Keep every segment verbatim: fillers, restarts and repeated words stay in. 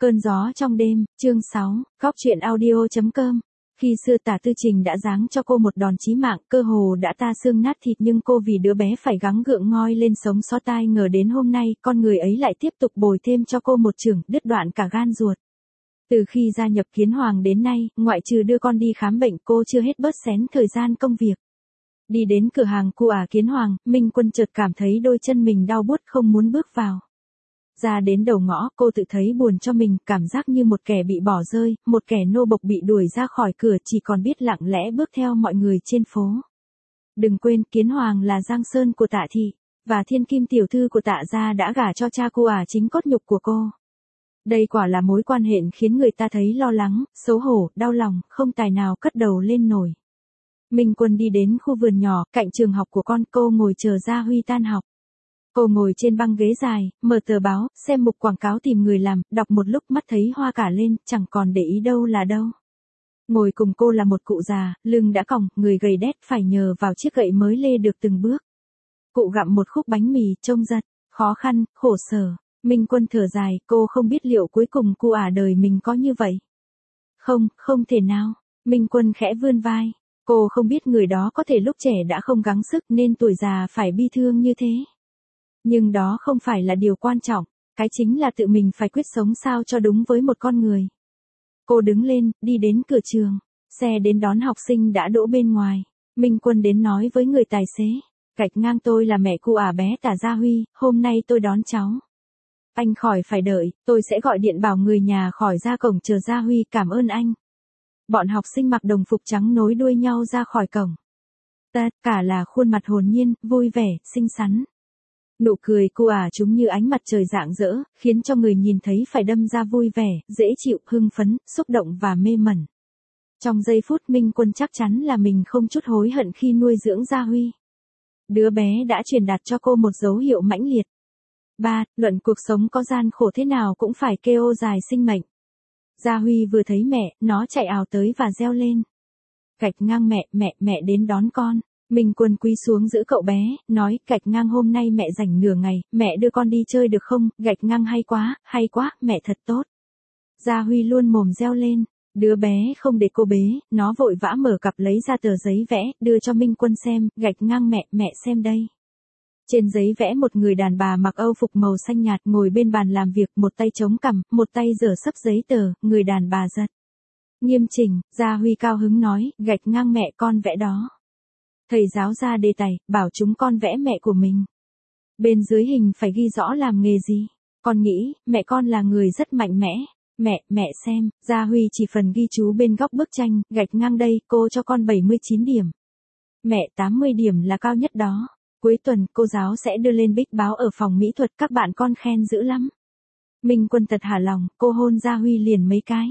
Cơn gió trong đêm, chương sáu, góc truyện audio.com. Khi xưa Tả Tư Trình đã giáng cho cô một đòn chí mạng, cơ hồ đã ta xương nát thịt, nhưng cô vì đứa bé phải gắng gượng ngoi lên sống sót. Tai ngờ đến hôm nay, con người ấy lại tiếp tục bồi thêm cho cô một chưởng, đứt đoạn cả gan ruột. Từ khi gia nhập Kiến Hoàng đến nay, ngoại trừ đưa con đi khám bệnh, cô chưa hết bớt xén thời gian công việc. Đi đến cửa hàng cu ả Kiến Hoàng, Minh Quân chợt cảm thấy đôi chân mình đau buốt không muốn bước vào. Ra đến đầu ngõ, cô tự thấy buồn cho mình, cảm giác như một kẻ bị bỏ rơi, một kẻ nô bộc bị đuổi ra khỏi cửa, chỉ còn biết lặng lẽ bước theo mọi người trên phố. Đừng quên, Kiến Hoàng là giang sơn của Tạ thị, và thiên kim tiểu thư của Tạ gia đã gả cho cha cu ả chính cốt nhục của cô. Đây quả là mối quan hệ khiến người ta thấy lo lắng, xấu hổ, đau lòng, không tài nào cất đầu lên nổi. Minh Quân đi đến khu vườn nhỏ, cạnh trường học của con, cô ngồi chờ Gia Huy tan học. Cô ngồi trên băng ghế dài, mở tờ báo, xem mục quảng cáo tìm người làm, đọc một lúc mắt thấy hoa cả lên, chẳng còn để ý đâu là đâu. Ngồi cùng cô là một cụ già, lưng đã còng, người gầy đét, phải nhờ vào chiếc gậy mới lê được từng bước. Cụ gặm một khúc bánh mì, trông rất khó khăn, khổ sở. Minh Quân thở dài, cô không biết liệu cuối cùng cu ả đời mình có như vậy. Không, không thể nào. Minh Quân khẽ vươn vai. Cô không biết người đó có thể lúc trẻ đã không gắng sức nên tuổi già phải bi thương như thế. Nhưng đó không phải là điều quan trọng, cái chính là tự mình phải quyết sống sao cho đúng với một con người. Cô đứng lên, đi đến cửa trường, xe đến đón học sinh đã đỗ bên ngoài. Minh Quân đến nói với người tài xế, cạch ngang tôi là mẹ cu ả bé Tả Gia Huy, hôm nay tôi đón cháu. Anh khỏi phải đợi, tôi sẽ gọi điện bảo người nhà khỏi ra cổng chờ Gia Huy, cảm ơn anh. Bọn học sinh mặc đồng phục trắng nối đuôi nhau ra khỏi cổng. Tất cả là khuôn mặt hồn nhiên, vui vẻ, xinh xắn. Nụ cười cu ả chúng như ánh mặt trời rạng rỡ, khiến cho người nhìn thấy phải đâm ra vui vẻ, dễ chịu, hưng phấn, xúc động và mê mẩn. Trong giây phút Minh Quân chắc chắn là mình không chút hối hận khi nuôi dưỡng Gia Huy. Đứa bé đã truyền đạt cho cô một dấu hiệu mãnh liệt. Ba, luận cuộc sống có gian khổ thế nào cũng phải kêu dài sinh mệnh. Gia Huy vừa thấy mẹ, nó chạy ào tới và reo lên. Cạch ngang mẹ, mẹ, mẹ đến đón con. Minh Quân cúi xuống giữ cậu bé, nói, cạch ngang hôm nay mẹ rảnh nửa ngày, mẹ đưa con đi chơi được không, gạch ngang hay quá, hay quá, mẹ thật tốt. Gia Huy luôn mồm reo lên, đứa bé không để cô bế, nó vội vã mở cặp lấy ra tờ giấy vẽ, đưa cho Minh Quân xem, gạch ngang mẹ, mẹ xem đây. Trên giấy vẽ một người đàn bà mặc âu phục màu xanh nhạt ngồi bên bàn làm việc, một tay chống cằm, một tay giở sấp giấy tờ, người đàn bà rất nghiêm chỉnh. Gia Huy cao hứng nói, gạch ngang mẹ con vẽ đó. Thầy giáo ra đề tài, bảo chúng con vẽ mẹ của mình. Bên dưới hình phải ghi rõ làm nghề gì. Con nghĩ, mẹ con là người rất mạnh mẽ. Mẹ, mẹ xem, Gia Huy chỉ phần ghi chú bên góc bức tranh, gạch ngang đây, cô cho con bảy mươi chín điểm. Mẹ tám mươi điểm là cao nhất đó. Cuối tuần, cô giáo sẽ đưa lên bích báo ở phòng mỹ thuật, các bạn con khen dữ lắm. Minh Quân thật hả lòng, cô hôn Gia Huy liền mấy cái.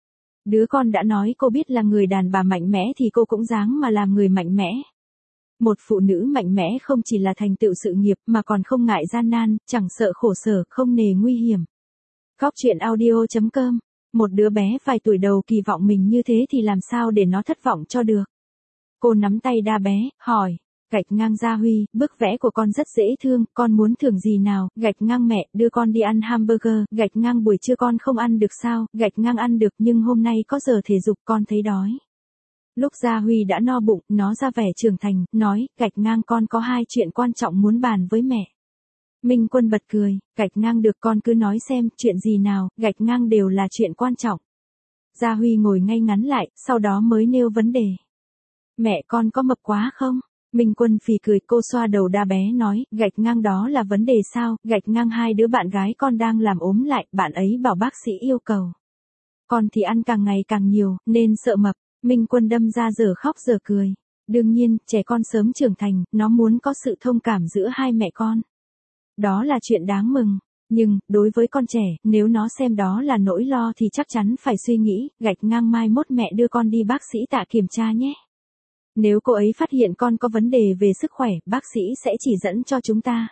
Đứa con đã nói cô biết là người đàn bà mạnh mẽ thì cô cũng dáng mà làm người mạnh mẽ. Một phụ nữ mạnh mẽ không chỉ là thành tựu sự nghiệp mà còn không ngại gian nan, chẳng sợ khổ sở, không nề nguy hiểm. Góc truyện audio.com. Một đứa bé vài tuổi đầu kỳ vọng mình như thế thì làm sao để nó thất vọng cho được. Cô nắm tay đa bé, hỏi. Gạch ngang Gia Huy, bức vẽ của con rất dễ thương, con muốn thưởng gì nào, gạch ngang mẹ, đưa con đi ăn hamburger, gạch ngang buổi trưa con không ăn được sao, gạch ngang ăn được nhưng hôm nay có giờ thể dục con thấy đói. Lúc Gia Huy đã no bụng, nó ra vẻ trưởng thành, nói, gạch ngang con có hai chuyện quan trọng muốn bàn với mẹ. Minh Quân bật cười, gạch ngang được con cứ nói xem, chuyện gì nào, gạch ngang đều là chuyện quan trọng. Gia Huy ngồi ngay ngắn lại, sau đó mới nêu vấn đề. Mẹ con có mập quá không? Minh Quân phì cười, cô xoa đầu đa bé nói, gạch ngang đó là vấn đề sao, gạch ngang hai đứa bạn gái con đang làm ốm lại, bạn ấy bảo bác sĩ yêu cầu. Con thì ăn càng ngày càng nhiều, nên sợ mập. Minh Quân đâm ra giờ khóc giờ cười. Đương nhiên, trẻ con sớm trưởng thành, nó muốn có sự thông cảm giữa hai mẹ con. Đó là chuyện đáng mừng. Nhưng, đối với con trẻ, nếu nó xem đó là nỗi lo thì chắc chắn phải suy nghĩ, gạch ngang mai mốt mẹ đưa con đi bác sĩ Tạ kiểm tra nhé. Nếu cô ấy phát hiện con có vấn đề về sức khỏe, bác sĩ sẽ chỉ dẫn cho chúng ta.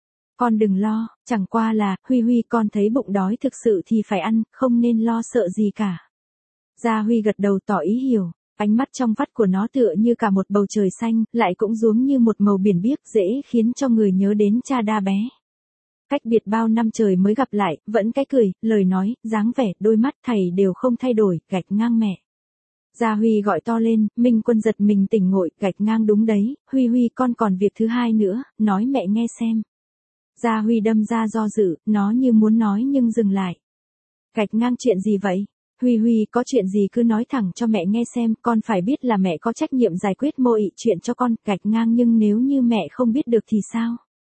Con đừng lo, chẳng qua là, Huy Huy con thấy bụng đói thực sự thì phải ăn, không nên lo sợ gì cả. Gia Huy gật đầu tỏ ý hiểu, ánh mắt trong vắt của nó tựa như cả một bầu trời xanh, lại cũng giống như một màu biển biếc dễ khiến cho người nhớ đến cha đa bé. cách biệt bao năm trời mới gặp lại, vẫn cái cười, lời nói, dáng vẻ, đôi mắt thầy đều không thay đổi, gạch ngang mẹ. Gia Huy gọi to lên, Minh Quân giật mình tỉnh ngộ, gạch ngang đúng đấy, Huy Huy con còn việc thứ hai nữa, nói mẹ nghe xem. Gia Huy đâm ra do dự, nó như muốn nói nhưng dừng lại. Gạch ngang chuyện gì vậy? Huy Huy có chuyện gì cứ nói thẳng cho mẹ nghe xem, con phải biết là mẹ có trách nhiệm giải quyết mọi chuyện cho con, gạch ngang nhưng nếu như mẹ không biết được thì sao?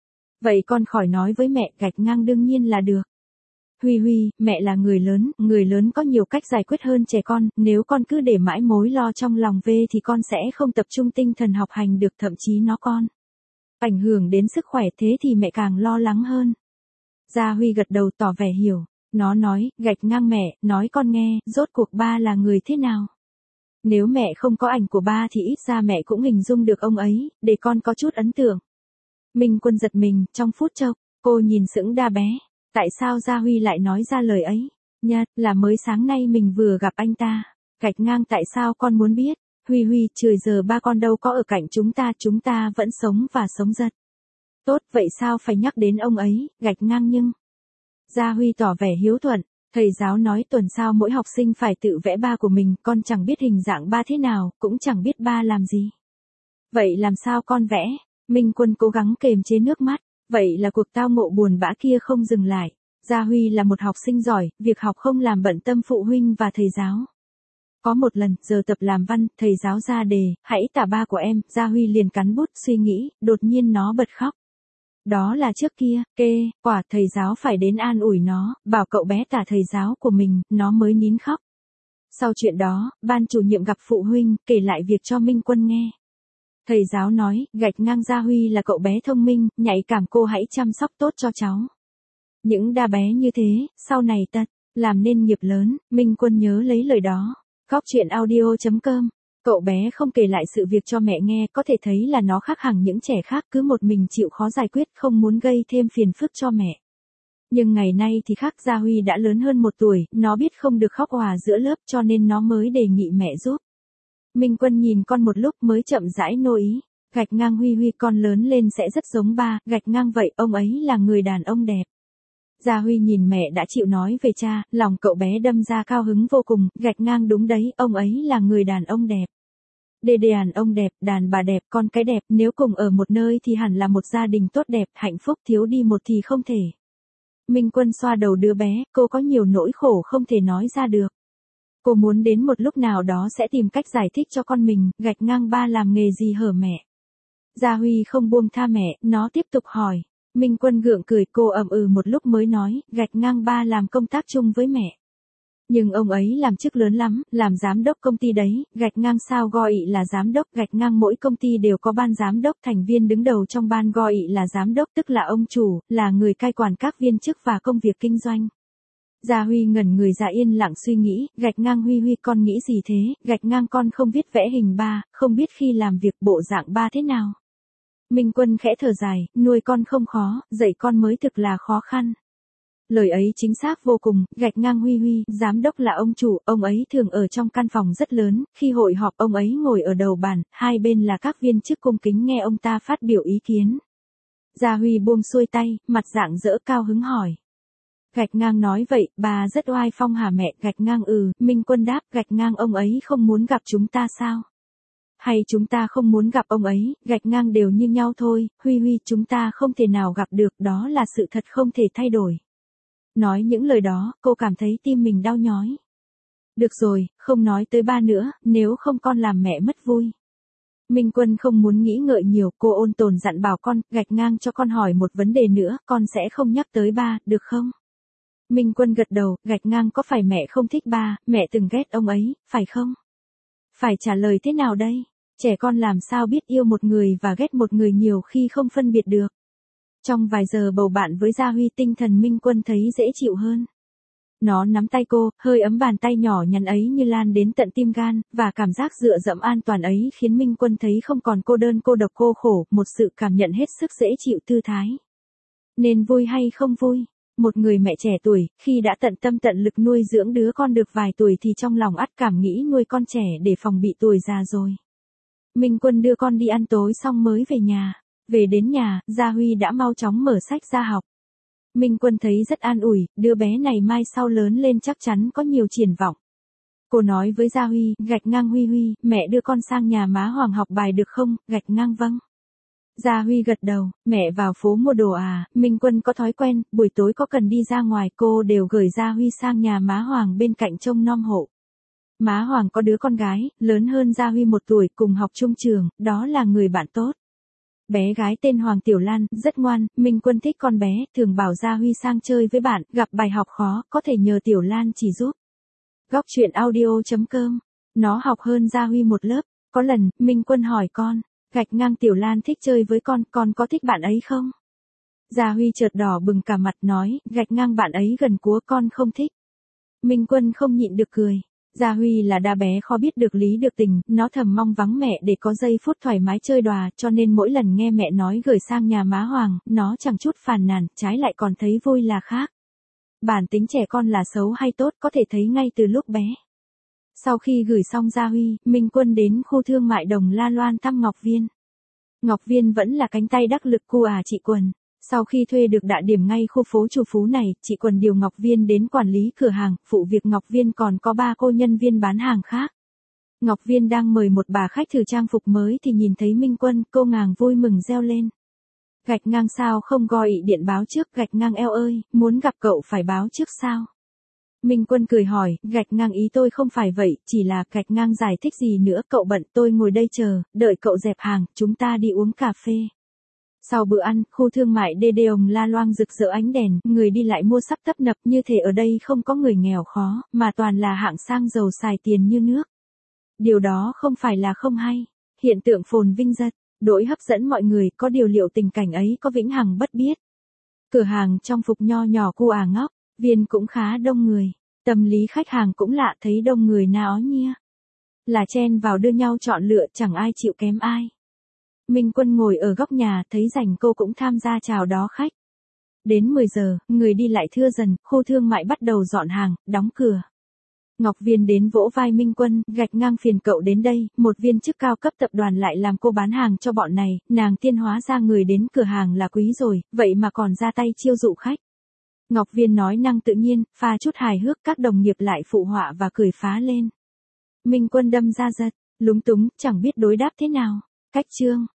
Vậy con khỏi nói với mẹ, gạch ngang đương nhiên là được. Huy Huy, mẹ là người lớn, người lớn có nhiều cách giải quyết hơn trẻ con, nếu con cứ để mãi mối lo trong lòng về thì con sẽ không tập trung tinh thần học hành được, thậm chí nó con ảnh hưởng đến sức khỏe, thế thì mẹ càng lo lắng hơn. Gia Huy gật đầu tỏ vẻ hiểu, nó nói, gạch ngang mẹ, nói con nghe, rốt cuộc ba là người thế nào? Nếu mẹ không có ảnh của ba thì ít ra mẹ cũng hình dung được ông ấy, để con có chút ấn tượng. Minh Quân giật mình, trong phút chốc, cô nhìn sững đa bé. Tại sao Gia Huy lại nói ra lời ấy? Nhất là mới sáng nay mình vừa gặp anh ta. Gạch ngang tại sao con muốn biết? Huy Huy, trời giờ ba con đâu có ở cạnh chúng ta, chúng ta vẫn sống và sống giật. Tốt, vậy sao phải nhắc đến ông ấy, gạch ngang nhưng. Gia Huy tỏ vẻ hiếu thuận, thầy giáo nói tuần sau mỗi học sinh phải tự vẽ ba của mình, con chẳng biết hình dạng ba thế nào, cũng chẳng biết ba làm gì. Vậy làm sao con vẽ? Minh Quân cố gắng kềm chế nước mắt. Vậy là cuộc tao ngộ buồn bã kia không dừng lại. Gia Huy là một học sinh giỏi, việc học không làm bận tâm phụ huynh và thầy giáo. Có một lần, giờ tập làm văn, thầy giáo ra đề, hãy tả ba của em, Gia Huy liền cắn bút, suy nghĩ, đột nhiên nó bật khóc. Đó là trước kia, kê, quả thầy giáo phải đến an ủi nó, bảo cậu bé tả thầy giáo của mình, nó mới nín khóc. Sau chuyện đó, ban chủ nhiệm gặp phụ huynh, kể lại việc cho Minh Quân nghe. Thầy giáo nói, gạch ngang Gia Huy là cậu bé thông minh, nhạy cảm, cô hãy chăm sóc tốt cho cháu. Những đa bé như thế, sau này tật, làm nên nghiệp lớn, Minh Quân nhớ lấy lời đó. Góc chuyện audio chấm com. Cậu bé không kể lại sự việc cho mẹ nghe, có thể thấy là nó khác hẳn những trẻ khác, cứ một mình chịu khó giải quyết, không muốn gây thêm phiền phức cho mẹ. Nhưng ngày nay thì khác, Gia Huy đã lớn hơn một tuổi, nó biết không được khóc òa giữa lớp cho nên nó mới đề nghị mẹ giúp. Minh Quân nhìn con một lúc mới chậm rãi nô ý, gạch ngang Huy Huy con lớn lên sẽ rất giống ba, gạch ngang vậy ông ấy là người đàn ông đẹp. Gia Huy nhìn mẹ đã chịu nói về cha, lòng cậu bé đâm ra cao hứng vô cùng, gạch ngang đúng đấy, ông ấy là người đàn ông đẹp. Đề đàn ông đẹp, đàn bà đẹp, con cái đẹp, nếu cùng ở một nơi thì hẳn là một gia đình tốt đẹp, hạnh phúc, thiếu đi một thì không thể. Minh Quân xoa đầu đứa bé, cô có nhiều nỗi khổ không thể nói ra được. Cô muốn đến một lúc nào đó sẽ tìm cách giải thích cho con mình, gạch ngang ba làm nghề gì hở mẹ. Gia Huy không buông tha mẹ, nó tiếp tục hỏi. Minh Quân gượng cười, cô ậm ừ một lúc mới nói, gạch ngang ba làm công tác chung với mẹ. Nhưng ông ấy làm chức lớn lắm, làm giám đốc công ty đấy, gạch ngang sao gọi ị là giám đốc, gạch ngang mỗi công ty đều có ban giám đốc, thành viên đứng đầu trong ban gọi ị là giám đốc, tức là ông chủ, là người cai quản các viên chức và công việc kinh doanh. Gia Huy ngẩn người ra yên lặng suy nghĩ, gạch ngang Huy Huy con nghĩ gì thế, gạch ngang con không biết vẽ hình ba, không biết khi làm việc bộ dạng ba thế nào. Minh Quân khẽ thở dài, nuôi con không khó, dạy con mới thực là khó khăn. Lời ấy chính xác vô cùng, gạch ngang Huy Huy, giám đốc là ông chủ, ông ấy thường ở trong căn phòng rất lớn, khi hội họp ông ấy ngồi ở đầu bàn, hai bên là các viên chức cung kính nghe ông ta phát biểu ý kiến. Gia Huy buông xuôi tay, mặt rạng rỡ cao hứng hỏi. Gạch ngang nói vậy, bà rất oai phong hả mẹ, gạch ngang ừ, Minh Quân đáp, gạch ngang ông ấy không muốn gặp chúng ta sao? Hay chúng ta không muốn gặp ông ấy, gạch ngang đều như nhau thôi, Huy Huy chúng ta không thể nào gặp được, đó là sự thật không thể thay đổi. Nói những lời đó, cô cảm thấy tim mình đau nhói. Được rồi, không nói tới ba nữa, nếu không con làm mẹ mất vui. Minh Quân không muốn nghĩ ngợi nhiều, cô ôn tồn dặn bảo con, gạch ngang cho con hỏi một vấn đề nữa, con sẽ không nhắc tới ba, được không? Minh Quân gật đầu, gạch ngang có phải mẹ không thích ba, mẹ từng ghét ông ấy, phải không? Phải trả lời thế nào đây? Trẻ con làm sao biết yêu một người và ghét một người nhiều khi không phân biệt được. Trong vài giờ bầu bạn với Gia Huy, tinh thần Minh Quân thấy dễ chịu hơn. Nó nắm tay cô, hơi ấm bàn tay nhỏ nhắn ấy như lan đến tận tim gan, và cảm giác dựa dẫm an toàn ấy khiến Minh Quân thấy không còn cô đơn cô độc cô khổ, một sự cảm nhận hết sức dễ chịu thư thái. Nên vui hay không vui? Một người mẹ trẻ tuổi, khi đã tận tâm tận lực nuôi dưỡng đứa con được vài tuổi thì trong lòng ắt cảm nghĩ nuôi con trẻ để phòng bị tuổi già rồi. Minh Quân đưa con đi ăn tối xong mới về nhà. Về đến nhà, Gia Huy đã mau chóng mở sách ra học. Minh Quân thấy rất an ủi, đứa bé này mai sau lớn lên chắc chắn có nhiều triển vọng. Cô nói với Gia Huy, gạch ngang Huy Huy, mẹ đưa con sang nhà má Hoàng học bài được không, gạch ngang vâng. Gia Huy gật đầu, mẹ vào phố mua đồ à, Minh Quân có thói quen, buổi tối có cần đi ra ngoài cô đều gửi Gia Huy sang nhà má Hoàng bên cạnh trông nom hộ. Má Hoàng có đứa con gái, lớn hơn Gia Huy một tuổi, cùng học chung trường, đó là người bạn tốt. Bé gái tên Hoàng Tiểu Lan, rất ngoan, Minh Quân thích con bé, thường bảo Gia Huy sang chơi với bạn, gặp bài học khó, có thể nhờ Tiểu Lan chỉ giúp. Góc truyện audio chấm com, nó học hơn Gia Huy một lớp, có lần, Minh Quân hỏi con, gạch ngang Tiểu Lan thích chơi với con, con có thích bạn ấy không? Gia Huy chợt đỏ bừng cả mặt nói, gạch ngang bạn ấy gần cúa con không thích. Minh Quân không nhịn được cười. Gia Huy là đa bé khó biết được lý được tình, nó thầm mong vắng mẹ để có giây phút thoải mái chơi đòa, cho nên mỗi lần nghe mẹ nói gửi sang nhà má Hoàng, nó chẳng chút phàn nàn, trái lại còn thấy vui là khác. Bản tính trẻ con là xấu hay tốt có thể thấy ngay từ lúc bé. Sau khi gửi xong Gia Huy, Minh Quân đến khu thương mại Đồng La Loan thăm Ngọc Viên. Ngọc Viên vẫn là cánh tay đắc lực của à chị Quần. Sau khi thuê được địa điểm ngay khu phố Trù Phú này, chị Quần điều Ngọc Viên đến quản lý cửa hàng, phụ việc Ngọc Viên còn có ba cô nhân viên bán hàng khác. Ngọc Viên đang mời một bà khách thử trang phục mới thì nhìn thấy Minh Quân, cô ngàng vui mừng reo lên. Gạch ngang sao không gọi điện báo trước, gạch ngang eo ơi, muốn gặp cậu phải báo trước sao? Minh Quân cười hỏi, gạch ngang ý tôi không phải vậy, chỉ là gạch ngang giải thích gì nữa, cậu bận tôi ngồi đây chờ, đợi cậu dẹp hàng, chúng ta đi uống cà phê. Sau bữa ăn, khu thương mại đê đê Đồng La Loan rực rỡ ánh đèn, người đi lại mua sắm tấp nập, như thể ở đây không có người nghèo khó, mà toàn là hạng sang giàu xài tiền như nước. Điều đó không phải là không hay, hiện tượng phồn vinh giật, đổi hấp dẫn mọi người, có điều liệu tình cảnh ấy có vĩnh hằng bất biết. Cửa hàng trong phục nho nhỏ cu à ngóc, Viên cũng khá đông người, tâm lý khách hàng cũng lạ, thấy đông người nào nhia. Là chen vào đưa nhau chọn lựa, chẳng ai chịu kém ai. Minh Quân ngồi ở góc nhà, thấy rảnh cô cũng tham gia chào đón khách. Đến mười giờ, người đi lại thưa dần, khu thương mại bắt đầu dọn hàng, đóng cửa. Ngọc Viên đến vỗ vai Minh Quân, gạch ngang phiền cậu đến đây, một viên chức cao cấp tập đoàn lại làm cô bán hàng cho bọn này, nàng tiên hóa ra người đến cửa hàng là quý rồi, vậy mà còn ra tay chiêu dụ khách. Ngọc Viên nói năng tự nhiên, pha chút hài hước, các đồng nghiệp lại phụ họa và cười phá lên. Minh Quân đâm ra giật, lúng túng, chẳng biết đối đáp thế nào. Cách chương